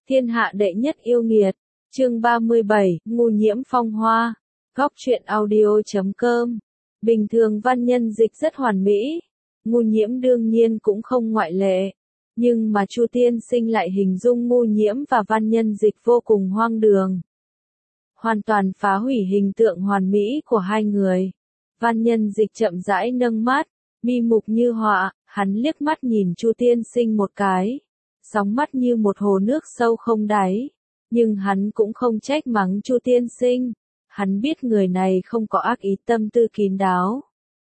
Thiên hạ đệ nhất yêu nghiệt. Chương 37, ngu nhiễm phong hoa. Góc truyện audio.com. Bình thường văn nhân dịch rất hoàn mỹ, ngu nhiễm đương nhiên cũng không ngoại lệ. Nhưng mà Chu tiên sinh lại hình dung ngu nhiễm và văn nhân dịch vô cùng hoang đường. Hoàn toàn phá hủy hình tượng hoàn mỹ của hai người. Văn nhân dịch chậm rãi nâng mắt, mi mục như họa, hắn liếc mắt nhìn Chu tiên sinh một cái. Sóng mắt như một hồ nước sâu không đáy. Nhưng hắn cũng không trách mắng Chu tiên sinh. Hắn biết người này không có ác ý, tâm tư kín đáo.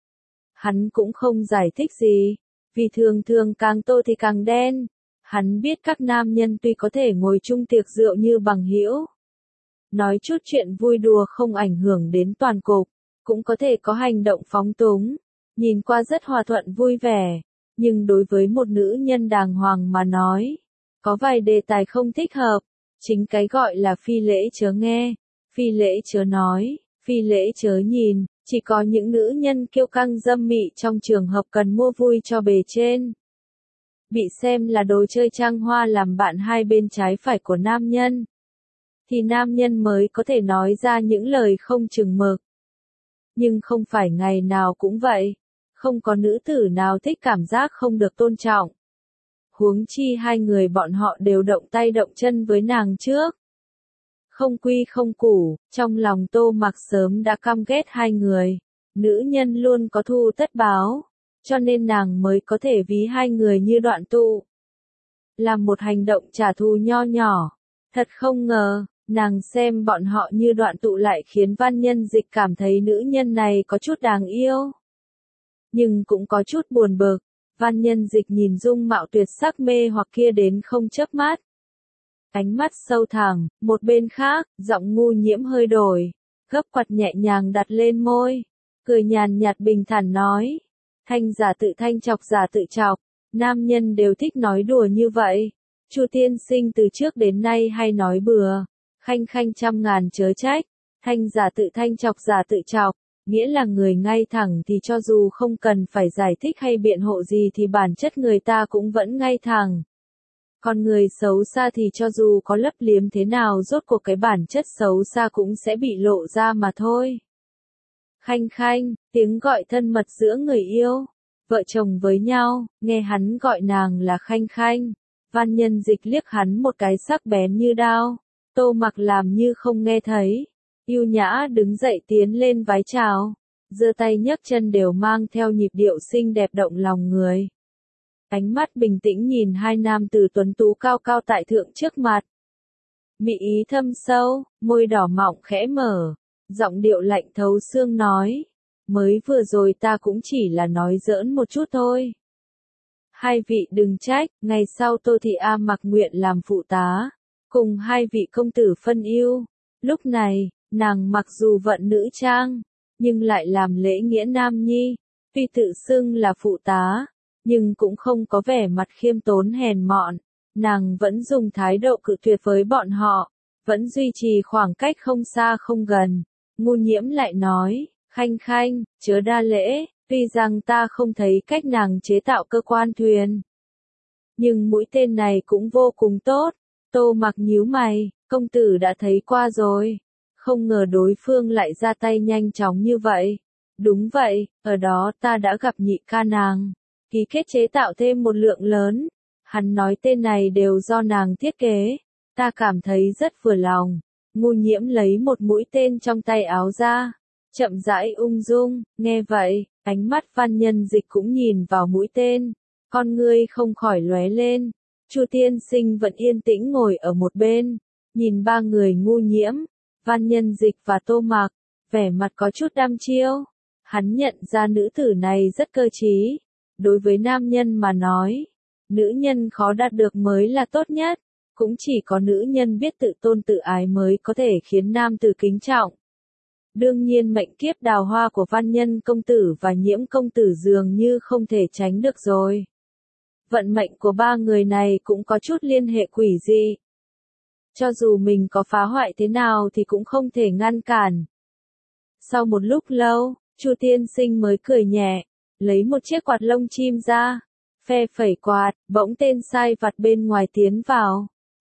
Hắn cũng không giải thích gì, vì thường thường càng tô thì càng đen. Hắn biết các nam nhân tuy có thể ngồi chung tiệc rượu như bằng hữu, nói chút chuyện vui đùa không ảnh hưởng đến toàn cục, cũng có thể có hành động phóng túng, nhìn qua rất hòa thuận vui vẻ. Nhưng đối với một nữ nhân đàng hoàng mà nói, có vài đề tài không thích hợp. Chính cái gọi là phi lễ chớ nghe, phi lễ chớ nói, phi lễ chớ nhìn. Chỉ có những nữ nhân kiêu căng dâm mị trong trường hợp cần mua vui cho bề trên, bị xem là đồ chơi trăng hoa làm bạn hai bên trái phải của nam nhân, thì nam nhân mới có thể nói ra những lời không chừng mực. Nhưng không phải ngày nào cũng vậy, không có nữ tử nào thích cảm giác không được tôn trọng. Huống chi hai người bọn họ đều động tay động chân với nàng trước. Không quy không củ, trong lòng Tô Mặc sớm đã căm ghét hai người. Nữ nhân luôn có thù tất báo, cho nên nàng mới có thể ví hai người như đoạn tụ. Làm một hành động trả thù nho nhỏ. Thật không ngờ, nàng xem bọn họ như đoạn tụ lại khiến văn nhân dịch cảm thấy nữ nhân này có chút đáng yêu. Nhưng cũng có chút buồn bực, văn nhân dịch nhìn dung mạo tuyệt sắc mê hoặc kia đến không chớp mắt. Ánh mắt sâu thẳm, một bên khác, giọng ngu nhiễm hơi đổi, gấp quạt nhẹ nhàng đặt lên môi, cười nhàn nhạt bình thản nói, thanh giả tự thanh chọc giả tự chọc, nam nhân đều thích nói đùa như vậy. Chu tiên sinh từ trước đến nay hay nói bừa, khanh khanh trăm ngàn chớ trách, thanh giả tự thanh chọc giả tự chọc, nghĩa là người ngay thẳng thì cho dù không cần phải giải thích hay biện hộ gì thì bản chất người ta cũng vẫn ngay thẳng. Còn người xấu xa thì cho dù có lấp liếm thế nào rốt cuộc cái bản chất xấu xa cũng sẽ bị lộ ra mà thôi. Khanh khanh, tiếng gọi thân mật giữa người yêu, vợ chồng với nhau, nghe hắn gọi nàng là khanh khanh. Văn nhân dịch liếc hắn một cái sắc bén như đao, Tô Mặc làm như không nghe thấy. Yêu nhã đứng dậy tiến lên vái chào, giơ tay nhấc chân đều mang theo nhịp điệu xinh đẹp động lòng người. Ánh mắt bình tĩnh nhìn hai nam tử tuấn tú cao cao tại thượng trước mặt. Mị ý thâm sâu, môi đỏ mọng khẽ mở, giọng điệu lạnh thấu xương nói, mới vừa rồi ta cũng chỉ là nói giỡn một chút thôi. Hai vị đừng trách, ngày sau Tô Thị A mặc nguyện làm phụ tá, cùng hai vị công tử phân ưu. Lúc này, nàng mặc dù vận nữ trang, nhưng lại làm lễ nghĩa nam nhi, tuy tự xưng là phụ tá, nhưng cũng không có vẻ mặt khiêm tốn hèn mọn, nàng vẫn dùng thái độ cự tuyệt với bọn họ, vẫn duy trì khoảng cách không xa không gần. Ngu nhiễm lại nói, khanh khanh, chớ đa lễ, tuy rằng ta không thấy cách nàng chế tạo cơ quan thuyền, nhưng mũi tên này cũng vô cùng tốt. Tô Mặc nhíu mày, công tử đã thấy qua rồi, không ngờ đối phương lại ra tay nhanh chóng như vậy. Đúng vậy, ở đó ta đã gặp nhị ca nàng, ký kết chế tạo thêm một lượng lớn. Hắn nói tên này đều do nàng thiết kế, ta cảm thấy rất vừa lòng. Ngu nhiễm lấy một mũi tên trong tay áo ra, chậm rãi ung dung, nghe vậy, ánh mắt văn nhân dịch cũng nhìn vào mũi tên, con ngươi không khỏi lóe lên. Chu tiên sinh vẫn yên tĩnh ngồi ở một bên, nhìn ba người ngu nhiễm, văn nhân dịch và Tô Mặc, vẻ mặt có chút đăm chiêu. Hắn nhận ra nữ tử này rất cơ trí. Đối với nam nhân mà nói, nữ nhân khó đạt được mới là tốt nhất, cũng chỉ có nữ nhân biết tự tôn tự ái mới có thể khiến nam tử kính trọng. Đương nhiên mệnh kiếp đào hoa của văn nhân công tử và nhiễm công tử dường như không thể tránh được rồi. Vận mệnh của ba người này cũng có chút liên hệ quỷ dị. Cho dù mình có phá hoại thế nào thì cũng không thể ngăn cản. Sau một lúc lâu, Chu tiên sinh mới cười nhẹ, lấy một chiếc quạt lông chim ra, phe phẩy quạt, bỗng tên sai vặt bên ngoài tiến vào.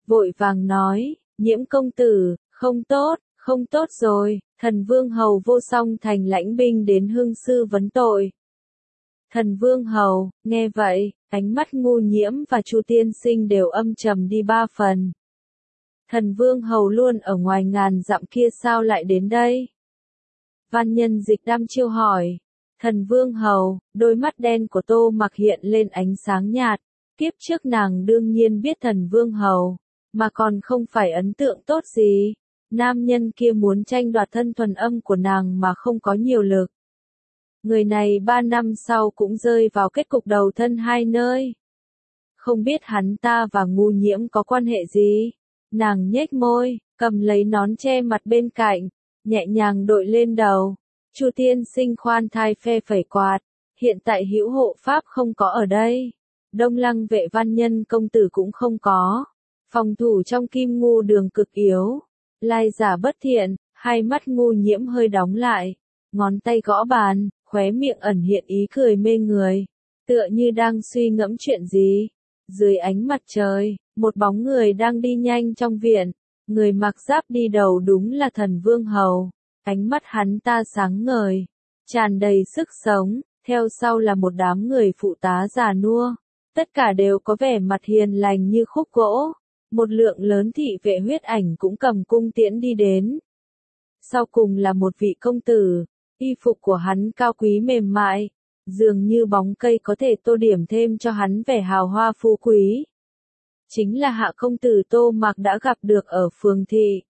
vội vàng nói, Nhiễm công tử, không tốt rồi, thần vương hầu Vô Song Thành lãnh binh đến hương sư vấn tội. Thần vương hầu, nghe vậy, ánh mắt Ngu Nhiễm và Chu tiên sinh đều âm trầm đi 3 phần. Thần vương hầu luôn ở ngoài ngàn dặm kia sao lại đến đây? Văn Nhân Dịch đăm chiêu hỏi. Thần vương hầu, đôi mắt đen của Tô Mặc hiện lên ánh sáng nhạt. Kiếp trước nàng đương nhiên biết thần vương hầu, mà còn không phải ấn tượng tốt gì. Nam nhân kia muốn tranh đoạt thân thuần âm của nàng mà không có nhiều lực. Người này 3 năm sau cũng rơi vào kết cục đầu thân hai nơi. Không biết hắn ta và Ngu Nhiễm có quan hệ gì? Nàng nhếch môi, cầm lấy nón che mặt bên cạnh, nhẹ nhàng đội lên đầu. Chu tiên sinh khoan thai phe phẩy quạt, hiện tại hữu hộ pháp không có ở đây. Đông Lăng vệ Văn Nhân công tử cũng không có. Phòng thủ trong Kim Ngu Đường cực yếu. Lai giả bất thiện, hai mắt Ngu Nhiễm hơi đóng lại. Ngón tay gõ bàn, khóe miệng ẩn hiện ý cười mê người. Tựa như đang suy ngẫm chuyện gì. Dưới ánh mặt trời, một bóng người đang đi nhanh trong viện. Người mặc giáp đi đầu đúng là thần vương hầu. Ánh mắt hắn ta sáng ngời, tràn đầy sức sống. Theo sau là một đám người phụ tá già nua. Tất cả đều có vẻ mặt hiền lành như khúc gỗ. Một lượng lớn thị vệ huyết ảnh cũng cầm cung tiễn đi đến. Sau cùng là một vị công tử, y phục của hắn cao quý mềm mại, dường như bóng cây có thể tô điểm thêm cho hắn vẻ hào hoa phú quý. Chính là hạ công tử Tô Mặc đã gặp được ở phường thị.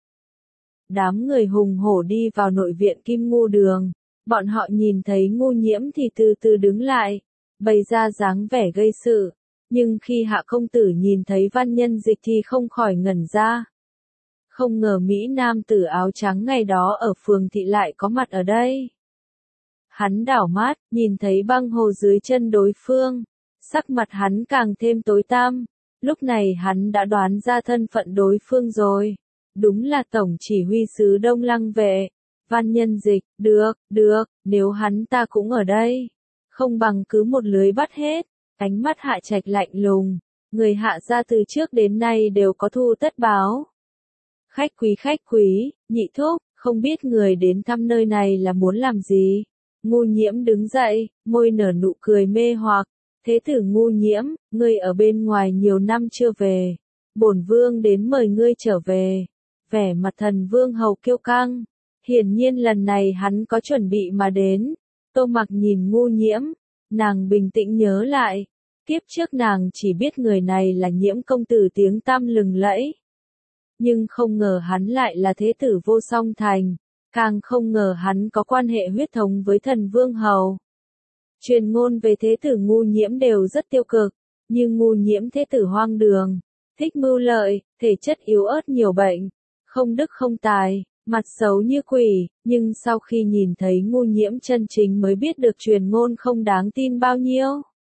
Đám người hùng hổ đi vào nội viện Kim Ngu Đường, bọn họ nhìn thấy Ngu Nhiễm thì từ từ đứng lại, bày ra dáng vẻ gây sự. Nhưng khi hạ công tử nhìn thấy Văn Nhân Dịch thì không khỏi ngẩn ra. Không ngờ Mỹ Nam tử áo trắng ngày đó ở phường thị lại có mặt ở đây. Hắn đảo mắt, nhìn thấy băng hồ dưới chân đối phương. Sắc mặt hắn càng thêm tối tăm. Lúc này hắn đã đoán ra thân phận đối phương rồi. Đúng là tổng chỉ huy sứ Đông Lăng vệ. Văn Nhân Dịch, được, nếu hắn ta cũng ở đây. Không bằng cứ một lưới bắt hết. Ánh mắt Hạ Trạch lạnh lùng, người Hạ gia từ trước đến nay đều có thu tất báo. Khách quý, nhị thúc, không biết người đến thăm nơi này là muốn làm gì? Ngu Nhiễm đứng dậy, môi nở nụ cười mê hoặc. Thế tử Ngu Nhiễm, ngươi ở bên ngoài nhiều năm chưa về. Bổn vương đến mời ngươi trở về. Vẻ mặt thần vương hầu kiêu căng. Hiển nhiên lần này hắn có chuẩn bị mà đến. Tô Mặc nhìn Ngu Nhiễm. Nàng bình tĩnh nhớ lại, kiếp trước nàng chỉ biết người này là Nhiễm công tử tiếng tăm lừng lẫy. Nhưng không ngờ hắn lại là thế tử Vô Song Thành, càng không ngờ hắn có quan hệ huyết thống với thần vương hầu. Truyền ngôn về thế tử Ngu Nhiễm đều rất tiêu cực, như Ngu Nhiễm thế tử hoang đường, thích mưu lợi, thể chất yếu ớt nhiều bệnh, không đức không tài. Mặt xấu như quỷ, nhưng sau khi nhìn thấy Ngu Nhiễm chân chính mới biết được truyền ngôn không đáng tin bao nhiêu.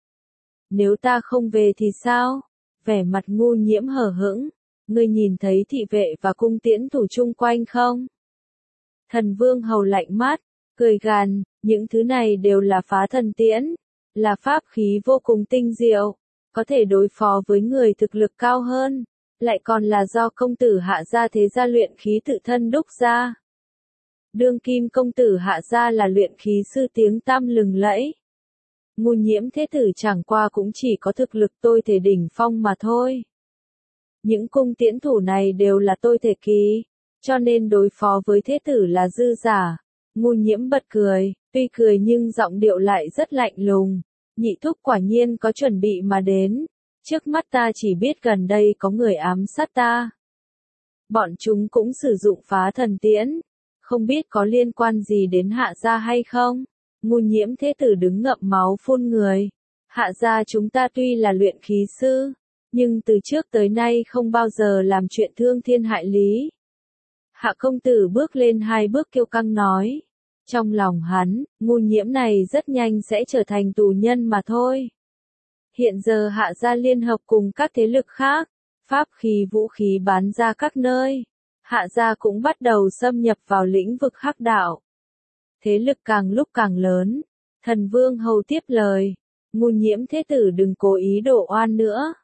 Nếu ta không về thì sao? Vẻ mặt Ngu Nhiễm hờ hững, ngươi nhìn thấy thị vệ và cung tiễn thủ chung quanh không? Thần vương hầu lạnh mắt, cười gằn, những thứ này đều là phá thần tiễn, là pháp khí vô cùng tinh diệu, có thể đối phó với người thực lực cao hơn. Lại còn là do công tử Hạ gia thế gia luyện khí tự thân đúc ra. Đương kim công tử Hạ gia là luyện khí sư tiếng tăm lừng lẫy. Ngu Nhiễm thế tử chẳng qua cũng chỉ có thực lực tôi thể đỉnh phong mà thôi. Những cung tiễn thủ này đều là tôi thể kỳ, cho nên đối phó với thế tử là dư giả. Ngu Nhiễm bật cười, tuy cười nhưng giọng điệu lại rất lạnh lùng. Nhị thúc quả nhiên có chuẩn bị mà đến. Trước mắt ta chỉ biết gần đây có người ám sát ta. Bọn chúng cũng sử dụng phá thần tiễn. Không biết có liên quan gì đến Hạ gia hay không? Ngu Nhiễm thế tử đứng ngậm máu phun người. Hạ gia chúng ta tuy là luyện khí sư, nhưng từ trước tới nay không bao giờ làm chuyện thương thiên hại lý. Hạ công tử bước lên 2 bước kiêu căng nói. Trong lòng hắn, Ngu Nhiễm này rất nhanh sẽ trở thành tù nhân mà thôi. Hiện giờ Hạ gia liên hợp cùng các thế lực khác, pháp khí vũ khí bán ra các nơi. Hạ gia cũng bắt đầu xâm nhập vào lĩnh vực hắc đạo. Thế lực càng lúc càng lớn. Thần vương hầu tiếp lời. Ngu Nhiễm thế tử đừng cố ý đổ oan nữa.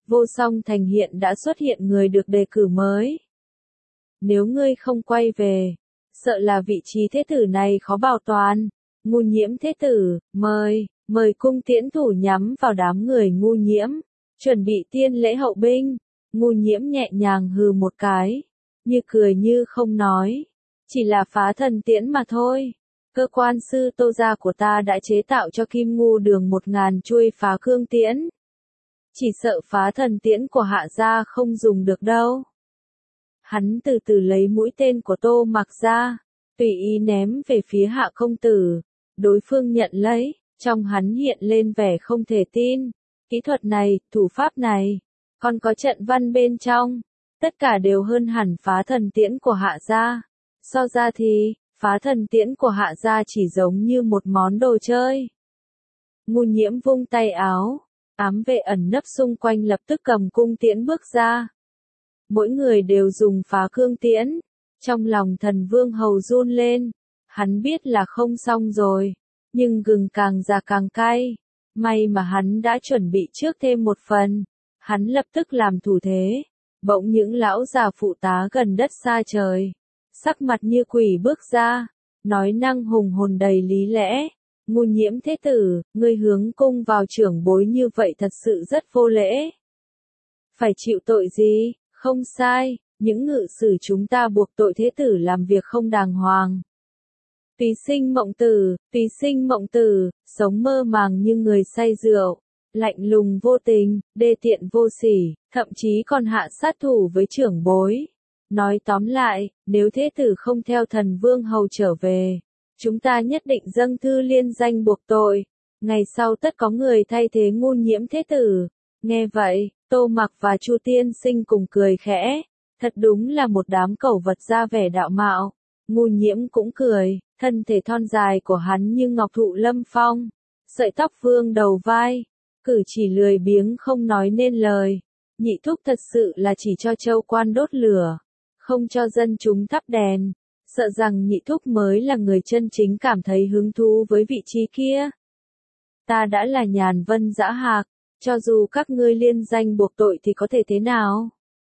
Vô Song Thành hiện đã xuất hiện người được đề cử mới. Nếu ngươi không quay về, sợ là vị trí thế tử này khó bảo toàn. Ngu Nhiễm thế tử, mời cung tiễn thủ nhắm vào đám người Ngu Nhiễm, chuẩn bị tiên lễ hậu binh. Ngu Nhiễm nhẹ nhàng hừ một cái, như cười như không nói, chỉ là phá thần tiễn mà thôi. Cơ quan sư Tô gia của ta đã chế tạo cho Kim Ngu Đường 1000 chuôi phá cương tiễn. Chỉ sợ phá thần tiễn của Hạ gia không dùng được đâu. Hắn từ từ lấy mũi tên của Tô Mặc ra, tùy ý ném về phía Hạ công tử. Đối phương nhận lấy, trong hắn hiện lên vẻ không thể tin. Kỹ thuật này, thủ pháp này, còn có trận văn bên trong, tất cả đều hơn hẳn phá thần tiễn của Hạ gia. So ra thì, phá thần tiễn của Hạ gia chỉ giống như một món đồ chơi. Ngu Nhiễm vung tay áo, ám vệ ẩn nấp xung quanh lập tức cầm cung tiễn bước ra. Mỗi người đều dùng phá cương tiễn. Trong lòng Thần Vương Hầu run lên, hắn biết là không xong rồi, nhưng gừng càng già càng cay. May mà hắn đã chuẩn bị trước thêm một phần. Hắn lập tức làm thủ thế, bỗng những lão già phụ tá gần đất xa trời, sắc mặt như quỷ bước ra, nói năng hùng hồn đầy lý lẽ. Ngu Nhiễm thế tử, ngươi hướng cung vào trưởng bối như vậy thật sự rất vô lễ. Phải chịu tội gì? Không sai, những ngự sử chúng ta buộc tội thế tử làm việc không đàng hoàng. Tùy sinh mộng tử, sống mơ màng như người say rượu, lạnh lùng vô tình, đê tiện vô sỉ, thậm chí còn hạ sát thủ với trưởng bối. Nói tóm lại, nếu thế tử không theo Thần Vương Hầu trở về, chúng ta nhất định dâng thư liên danh buộc tội. Ngày sau tất có người thay thế Ngu Nhiễm thế tử. Nghe vậy, Tô Mặc và Chu tiên sinh cùng cười khẽ. Thật đúng là một đám cẩu vật ra vẻ đạo mạo. Ngu Nhiễm cũng cười, thân thể thon dài của hắn như ngọc thụ lâm phong, sợi tóc vương đầu vai, cử chỉ lười biếng không nói nên lời. Nhị thúc thật sự là chỉ cho châu quan đốt lửa, không cho dân chúng thắp đèn. Sợ rằng nhị thúc mới là người chân chính cảm thấy hứng thú với vị trí kia. Ta đã là Nhàn Vân Dã Hạc, cho dù các ngươi liên danh buộc tội thì có thể thế nào?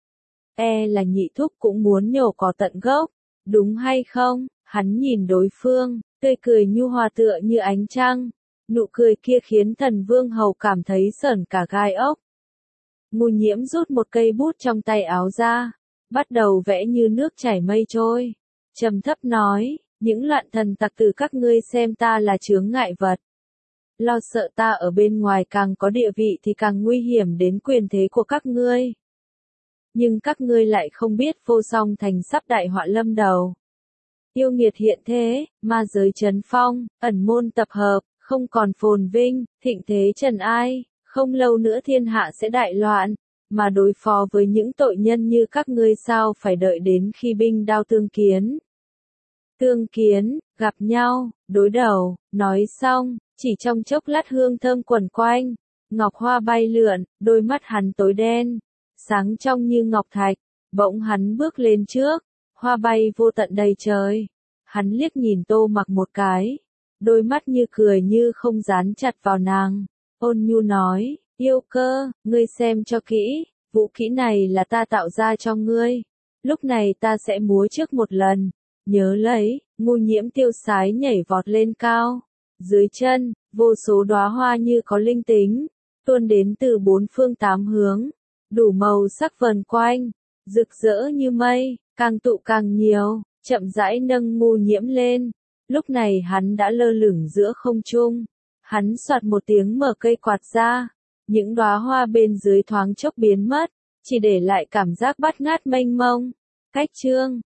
E là nhị thúc cũng muốn nhổ cỏ tận gốc, đúng hay không? Hắn nhìn đối phương, tươi cười nhu hòa tựa như ánh trăng. Nụ cười kia khiến Thần Vương Hầu cảm thấy sởn cả gai ốc. Ngu Nhiễm rút một cây bút trong tay áo ra, bắt đầu vẽ như nước chảy mây trôi. Trầm thấp nói, những loạn thần tặc từ các ngươi xem ta là chướng ngại vật. Lo sợ ta ở bên ngoài càng có địa vị thì càng nguy hiểm đến quyền thế của các ngươi. Nhưng các ngươi lại không biết Vô Song Thành sắp đại họa lâm đầu. Yêu nghiệt hiện thế, ma giới trấn phong, ẩn môn tập hợp, không còn phồn vinh, thịnh thế trần ai, không lâu nữa thiên hạ sẽ đại loạn. Mà đối phó với những tội nhân như các ngươi sao phải đợi đến khi binh đao tương kiến. Tương kiến, gặp nhau, đối đầu, nói xong, chỉ trong chốc lát hương thơm quẩn quanh, ngọc hoa bay lượn, đôi mắt hắn tối đen, sáng trong như ngọc thạch, bỗng hắn bước lên trước, hoa bay vô tận đầy trời. Hắn liếc nhìn Tô Mặc một cái, đôi mắt như cười như không dán chặt vào nàng, ôn nhu nói, yêu cơ, ngươi xem cho kỹ, vũ kỹ này là ta tạo ra cho ngươi, lúc này ta sẽ múa trước một lần. Nhớ lấy, Ngu Nhiễm tiêu sái nhảy vọt lên cao. Dưới chân, vô số đóa hoa như có linh tính, tuôn đến từ bốn phương tám hướng, đủ màu sắc vần quanh, rực rỡ như mây, càng tụ càng nhiều, chậm rãi nâng Ngu Nhiễm lên. Lúc này hắn đã lơ lửng giữa không trung. Hắn soạt một tiếng mở cây quạt ra, những đóa hoa bên dưới thoáng chốc biến mất, chỉ để lại cảm giác bát ngát mênh mông. Cách chương